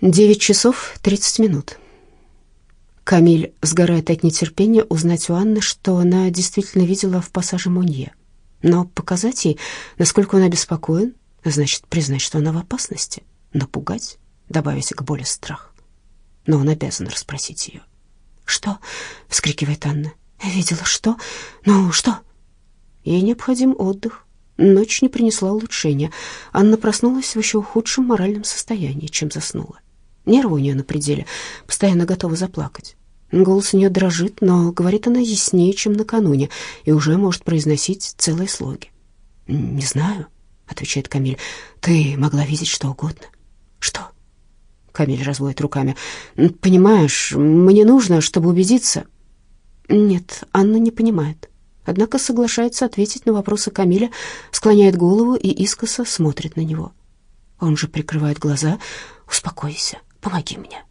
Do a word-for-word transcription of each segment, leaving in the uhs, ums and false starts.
Девять часов тридцать минут. Камиль сгорает от нетерпения узнать у Анны, что она действительно видела в пассаже Монье. Но показать ей, насколько он обеспокоен, значит признать, что она в опасности, напугать, добавить к боли страх. Но он обязан расспросить ее. «Что?» — вскрикивает Анна. «Видела что? Ну, что?» Ей необходим отдых. Ночь не принесла улучшения. Анна проснулась в еще худшем моральном состоянии, чем заснула. Нервы у нее на пределе, постоянно готова заплакать. Голос у нее дрожит, но говорит она яснее, чем накануне, и уже может произносить целые слоги. «Не знаю», — отвечает Камиль, — «ты могла видеть что угодно». «Что?» Камиль разводит руками. «Понимаешь, мне нужно, чтобы убедиться». Нет, Анна не понимает, однако соглашается ответить на вопросы Камиля, склоняет голову и искоса смотрит на него. Он же прикрывает глаза. «Успокойся, помоги мне».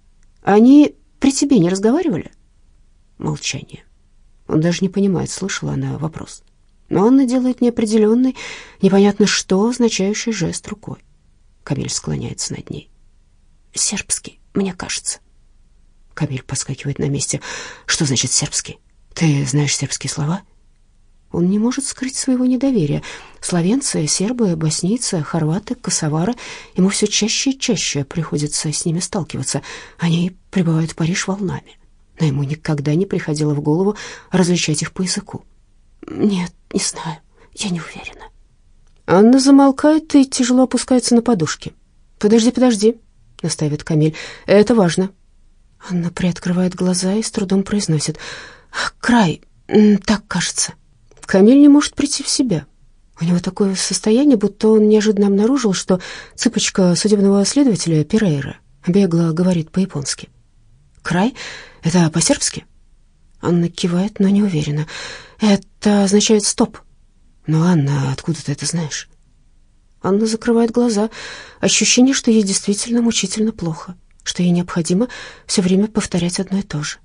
«Они при тебе не разговаривали?» Молчание. Он даже не понимает, слышала она вопрос. Но Анна делает неопределенный, непонятно что, означающий жест рукой. Камиль склоняется над ней. «Сербский, мне кажется». Камиль подскакивает на месте. «Что значит сербский? Ты знаешь сербские слова?» Он не может скрыть своего недоверия. Словенцы, сербы, боснийцы, хорваты, косовары. Ему все чаще и чаще приходится с ними сталкиваться. Они прибывают в Париж волнами. Но ему никогда не приходило в голову различать их по языку. «Нет, не знаю, я не уверена». Анна замолкает и тяжело опускается на подушки. «Подожди, подожди», — настаивает Камиль. «Это важно». Анна приоткрывает глаза и с трудом произносит. «Край, так кажется». Камиль не может прийти в себя. У него такое состояние, будто он неожиданно обнаружил, что цыпочка судебного следователя Перейра бегло говорит по-японски. «Край? Это по-сербски?» Анна кивает, но не уверена. «Это означает стоп». «Но, Анна, откуда ты это знаешь?» Анна закрывает глаза. Ощущение, что ей действительно мучительно плохо, что ей необходимо все время повторять одно и то же.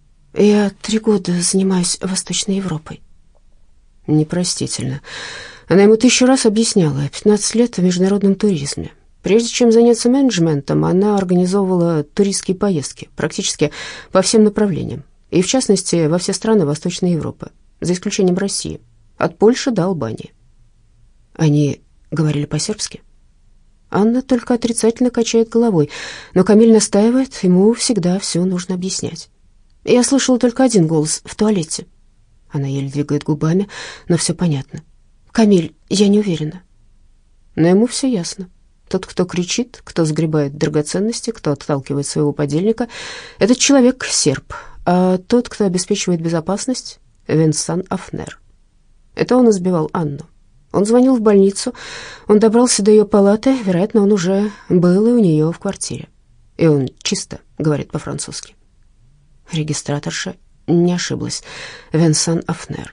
«Я три года занимаюсь Восточной Европой». Непростительно. Она ему тысячу раз объясняла. пятнадцать лет в международном туризме. Прежде чем заняться менеджментом, она организовывала туристские поездки практически по всем направлениям, и в частности во все страны Восточной Европы, за исключением России, от Польши до Албании. Они говорили по-сербски. Анна только отрицательно качает головой, но Камиль настаивает, ему всегда все нужно объяснять. «Я слышала только один голос в туалете». Она еле двигает губами, но все понятно. «Камиль, я не уверена». Но ему все ясно. Тот, кто кричит, кто сгребает драгоценности, кто отталкивает своего подельника, этот человек серб, а тот, кто обеспечивает безопасность, Венсан Афнер. Это он избивал Анну. Он звонил в больницу, он добрался до ее палаты, вероятно, он уже был и у нее в квартире. И он чисто говорит по-французски. Регистраторша не ошиблась. Венсан Афнер.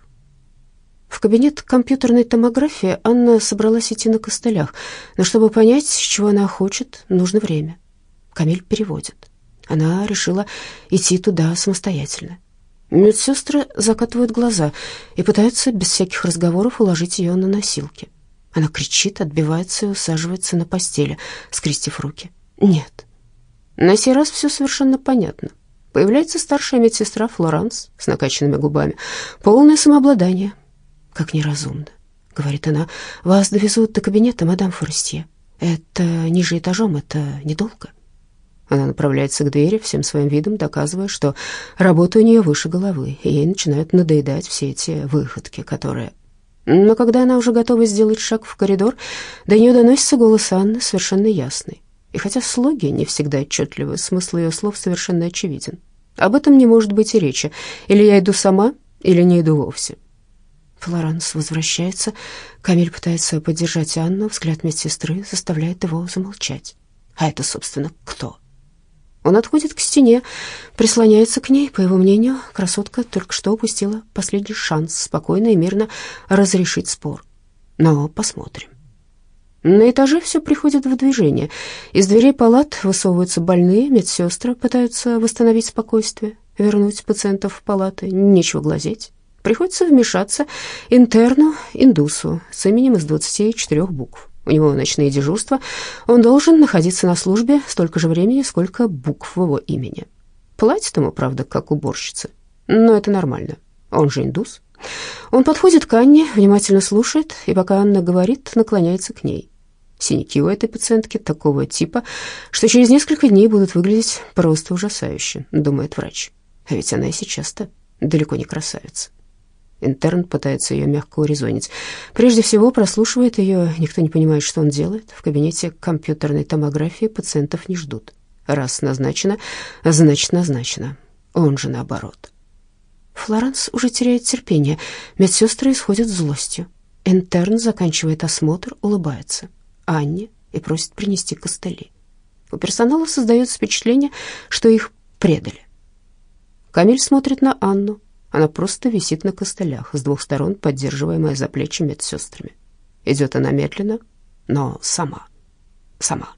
В кабинет компьютерной томографии Анна собралась идти на костылях, но чтобы понять, с чего она хочет, нужно время. Камиль переводит. Она решила идти туда самостоятельно. Медсестры закатывают глаза и пытаются без всяких разговоров уложить ее на носилки. Она кричит, отбивается и усаживается на постели, скрестив руки. Нет. На сей раз все совершенно понятно. Появляется старшая медсестра Флоранс с накачанными губами. Полное самообладание. «Как неразумно», — говорит она. «Вас довезут до кабинета, мадам Форестье. Это ниже этажом, это недолго». Она направляется к двери, всем своим видом доказывая, что работа у нее выше головы, и ей начинают надоедать все эти выходки, которые... Но когда она уже готова сделать шаг в коридор, до нее доносится голос Анны, совершенно ясный. И хотя слоги не всегда отчетливы, смысл ее слов совершенно очевиден. Об этом не может быть и речи. Или я иду сама, или не иду вовсе. Флоранс возвращается. Камиль пытается поддержать Анну. Взгляд медсестры заставляет его замолчать. А это, собственно, кто? Он отходит к стене, прислоняется к ней. По его мнению, красотка только что упустила последний шанс спокойно и мирно разрешить спор. Но посмотрим. На этаже все приходит в движение. Из дверей палат высовываются больные, медсестры пытаются восстановить спокойствие, вернуть пациентов в палаты. Нечего глазеть. Приходится вмешаться интерну, индусу, с именем из двадцати четырех букв. У него ночные дежурства. Он должен находиться на службе столько же времени, сколько букв в его имени. Платит ему, правда, как уборщице, но это нормально. Он же индус. Он подходит к Анне, внимательно слушает, и пока Анна говорит, наклоняется к ней. Синяки у этой пациентки такого типа, что через несколько дней будут выглядеть просто ужасающе, думает врач. А ведь она и сейчас-то далеко не красавица. Интерн пытается ее мягко урезонить. Прежде всего прослушивает ее, никто не понимает, что он делает. В кабинете компьютерной томографии пациентов не ждут. Раз назначено, значит назначено. Он же наоборот. Флоранс уже теряет терпение. Медсестры исходят злостью. Интерн заканчивает осмотр, улыбается Анне и просит принести костыли. У персонала создается впечатление, что их предали. Камиль смотрит на Анну. Она просто висит на костылях, с двух сторон поддерживаемая за плечи медсестрами. Идет она медленно, но сама, сама.